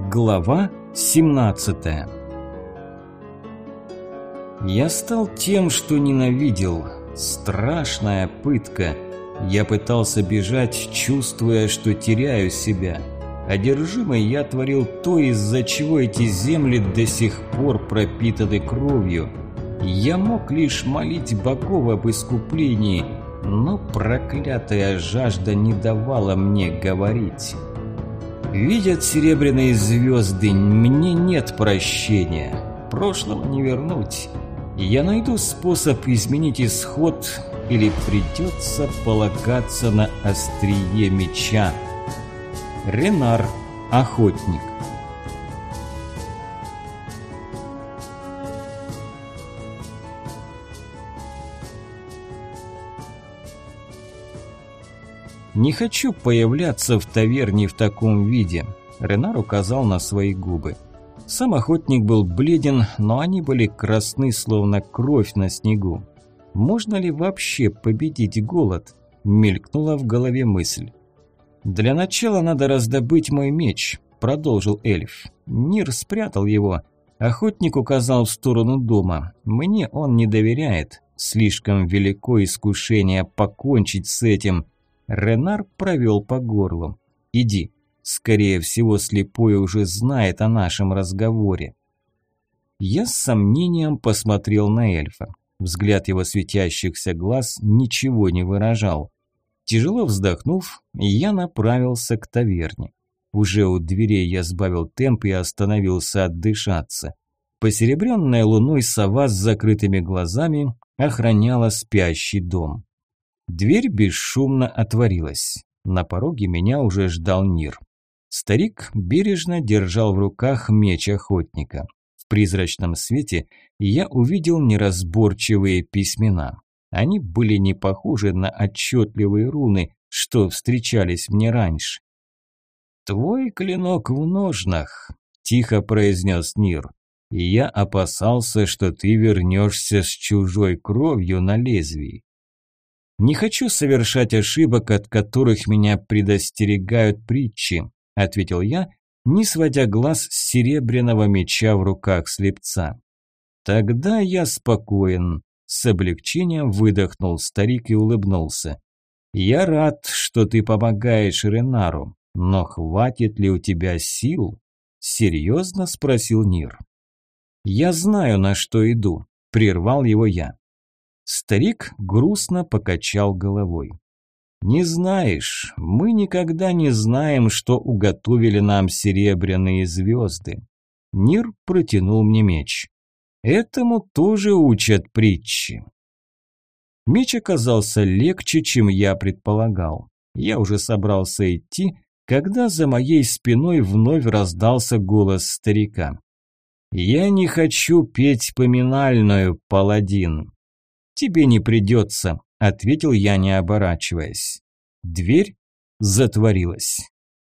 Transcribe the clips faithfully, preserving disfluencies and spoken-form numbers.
Глава семнадцатая. Я стал тем, что ненавидел. Страшная пытка. Я пытался бежать, чувствуя, что теряю себя. Одержимый я творил то, из-за чего эти земли до сих пор пропитаны кровью. Я мог лишь молить богов об искуплении, но проклятая жажда не давала мне говорить. Видят серебряные звезды, мне нет прощения. Прошлого не вернуть. Я найду способ изменить исход, или придется полагаться на острие меча. Ренар, охотник. «Не хочу появляться в таверне в таком виде», – Ренар указал на свои губы. Сам охотник был бледен, но они были красны, словно кровь на снегу. «Можно ли вообще победить голод?» – мелькнула в голове мысль. «Для начала надо раздобыть мой меч», – продолжил эльф. Нир спрятал его. Охотник указал в сторону дома. «Мне он не доверяет. Слишком велико искушение покончить с этим». Ренар провел по горлу. «Иди. Скорее всего, слепой уже знает о нашем разговоре». Я с сомнением посмотрел на эльфа. Взгляд его светящихся глаз ничего не выражал. Тяжело вздохнув, я направился к таверне. Уже у дверей я сбавил темп и остановился отдышаться. Посеребренная луной сова с закрытыми глазами охраняла спящий дом. Дверь бесшумно отворилась. На пороге меня уже ждал Нир. Старик бережно держал в руках меч охотника. В призрачном свете я увидел неразборчивые письмена. Они были не похожи на отчетливые руны, что встречались мне раньше. «Твой клинок в ножнах», – тихо произнес Нир. «И я опасался, что ты вернешься с чужой кровью на лезвии». «Не хочу совершать ошибок, от которых меня предостерегают притчи», – ответил я, не сводя глаз с серебряного меча в руках слепца. «Тогда я спокоен», – с облегчением выдохнул старик и улыбнулся. «Я рад, что ты помогаешь Ренару, но хватит ли у тебя сил?» – серьезно спросил Нир. «Я знаю, на что иду», – прервал его я. Старик грустно покачал головой. «Не знаешь, мы никогда не знаем, что уготовили нам серебряные звезды». Нир протянул мне меч. «Этому тоже учат притчи». Меч оказался легче, чем я предполагал. Я уже собрался идти, когда за моей спиной вновь раздался голос старика. «Я не хочу петь поминальную, паладин». «Тебе не придется», – ответил я, не оборачиваясь. Дверь затворилась.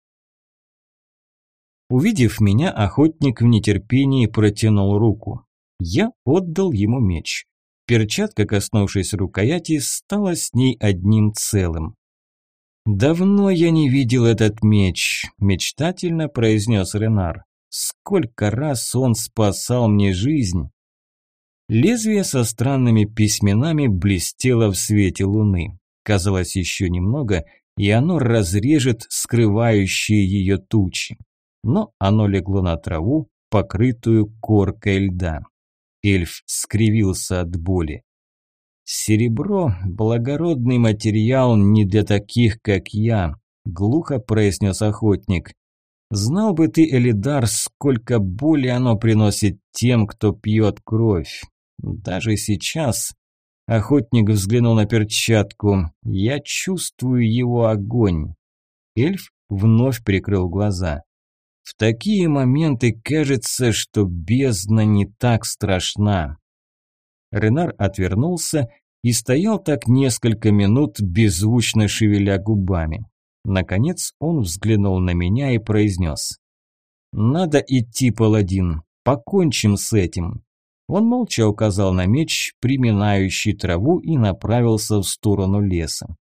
Увидев меня, охотник в нетерпении протянул руку. Я отдал ему меч. Перчатка, коснувшись рукояти, стала с ней одним целым. «Давно я не видел этот меч», – мечтательно произнес Ренар. «Сколько раз он спасал мне жизнь». Лезвие со странными письменами блестело в свете луны. Казалось, еще немного, и оно разрежет скрывающие ее тучи. Но оно легло на траву, покрытую коркой льда. Эльф скривился от боли. «Серебро – благородный материал не для таких, как я», – глухо произнес охотник. «Знал бы ты, Элидар, сколько боли оно приносит тем, кто пьет кровь. Даже сейчас...» Охотник взглянул на перчатку. «Я чувствую его огонь». Эльф вновь прикрыл глаза. «В такие моменты кажется, что бездна не так страшна». Ренар отвернулся и стоял так несколько минут, беззвучно шевеля губами. Наконец он взглянул на меня и произнес: «Надо идти, паладин, покончим с этим». Он молча указал на меч, приминающий траву, и направился в сторону леса.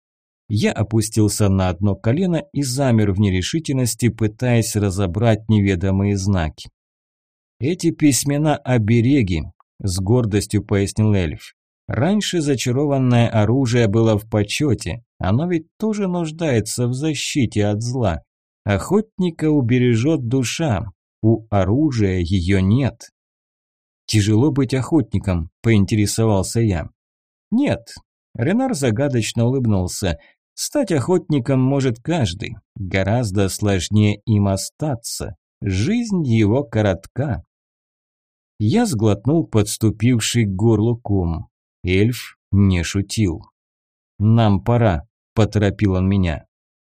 Я опустился на одно колено и замер в нерешительности, пытаясь разобрать неведомые знаки. «Эти письмена – обереги», – с гордостью пояснил эльф. «Раньше зачарованное оружие было в почете, оно ведь тоже нуждается в защите от зла. Охотника убережет душа, у оружия ее нет». «Тяжело быть охотником», – поинтересовался я. «Нет», – Ренар загадочно улыбнулся. «Стать охотником может каждый, гораздо сложнее им остаться. Жизнь его коротка». Я сглотнул подступивший к горлу ком. Эльф не шутил. «Нам пора», – поторопил он меня.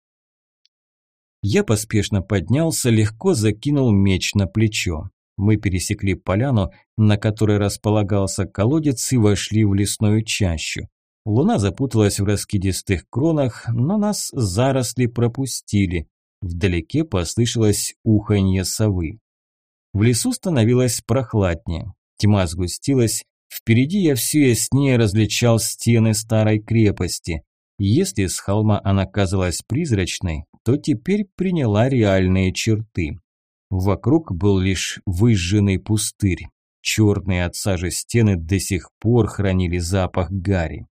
Я поспешно поднялся, легко закинул меч на плечо. Мы пересекли поляну, на которой располагался колодец, и вошли в лесную чащу. Луна запуталась в раскидистых кронах, но нас заросли пропустили. Вдалеке послышалось уханье совы. В лесу становилось прохладнее. Тьма сгустилась. Впереди я все яснее различал стены старой крепости. Если с холма она казалась призрачной, то теперь приняла реальные черты. Вокруг был лишь выжженный пустырь. Черные от сажи стены до сих пор хранили запах гари.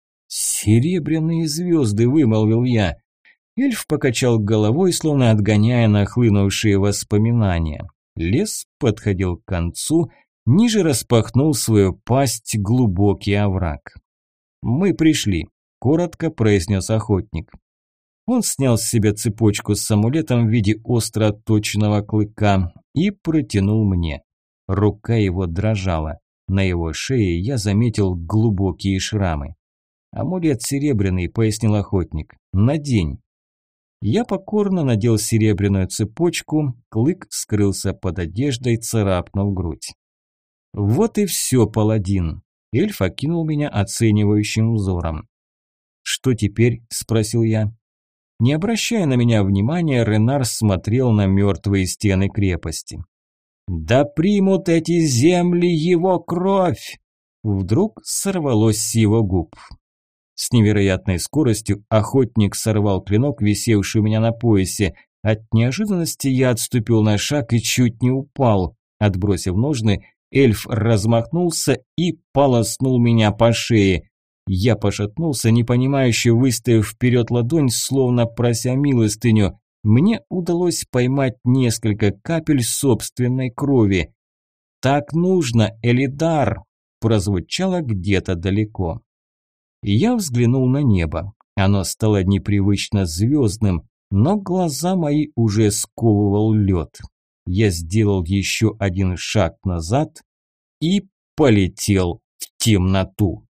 «Серебряные звезды», – вымолвил я. Эльф покачал головой, словно отгоняя нахлынувшие воспоминания. Лес подходил к концу, ниже распахнул свою пасть глубокий овраг. «Мы пришли», – коротко произнес охотник. Он снял с себя цепочку с амулетом в виде остро отточенного клыка и протянул мне. Рука его дрожала. На его шее я заметил глубокие шрамы. «Амулет серебряный», – пояснил охотник. «Надень». Я покорно надел серебряную цепочку, клык скрылся под одеждой, царапнув грудь. «Вот и все, паладин», – эльф окинул меня оценивающим взором. «Что теперь?» – спросил я. Не обращая на меня внимания, Ренар смотрел на мертвые стены крепости. «Да примут эти земли его кровь!» Вдруг сорвалось с его губ. С невероятной скоростью охотник сорвал клинок, висевший у меня на поясе. От неожиданности я отступил на шаг и чуть не упал. Отбросив ножны, эльф размахнулся и полоснул меня по шее. Я пошатнулся, непонимающе выставив вперед ладонь, словно прося милостыню. Мне удалось поймать несколько капель собственной крови. «Так нужно, Элидар!» прозвучало где-то далеко. Я взглянул на небо. Оно стало непривычно звездным, но глаза мои уже сковывал лед. Я сделал еще один шаг назад и полетел в темноту.